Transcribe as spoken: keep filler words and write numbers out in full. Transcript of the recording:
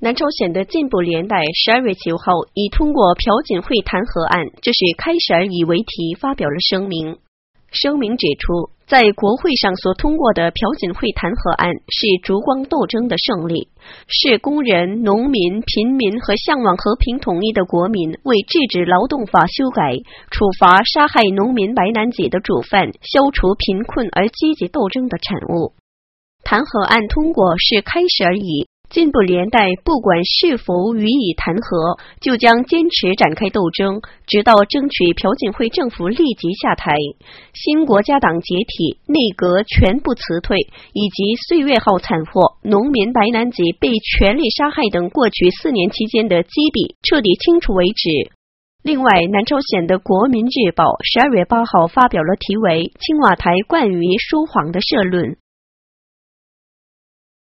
南朝鲜的进步连代十二月九号以通过朴槿惠弹劾案就是开始而已为题发表了声明。声明指出，在国会上所通过的朴槿惠弹劾案是烛光斗争的胜利，是工人、农民、贫民和向往和平统一的国民为制止劳动法修改、处罚杀害农民白南姐的主犯、消除贫困而积极斗争的产物。弹劾案通过是开始而已，进步连代不管是否予以弹劾，就将坚持展开斗争，直到争取朴槿惠政府立即下台，新国家党解体，内阁全部辞退，以及岁月号惨祸、农民白南姐被权力杀害等过去四年期间的积弊彻底清除为止。另外，南朝鲜的国民日报十二月八号发表了题为《青瓦台惯于说谎》的社论。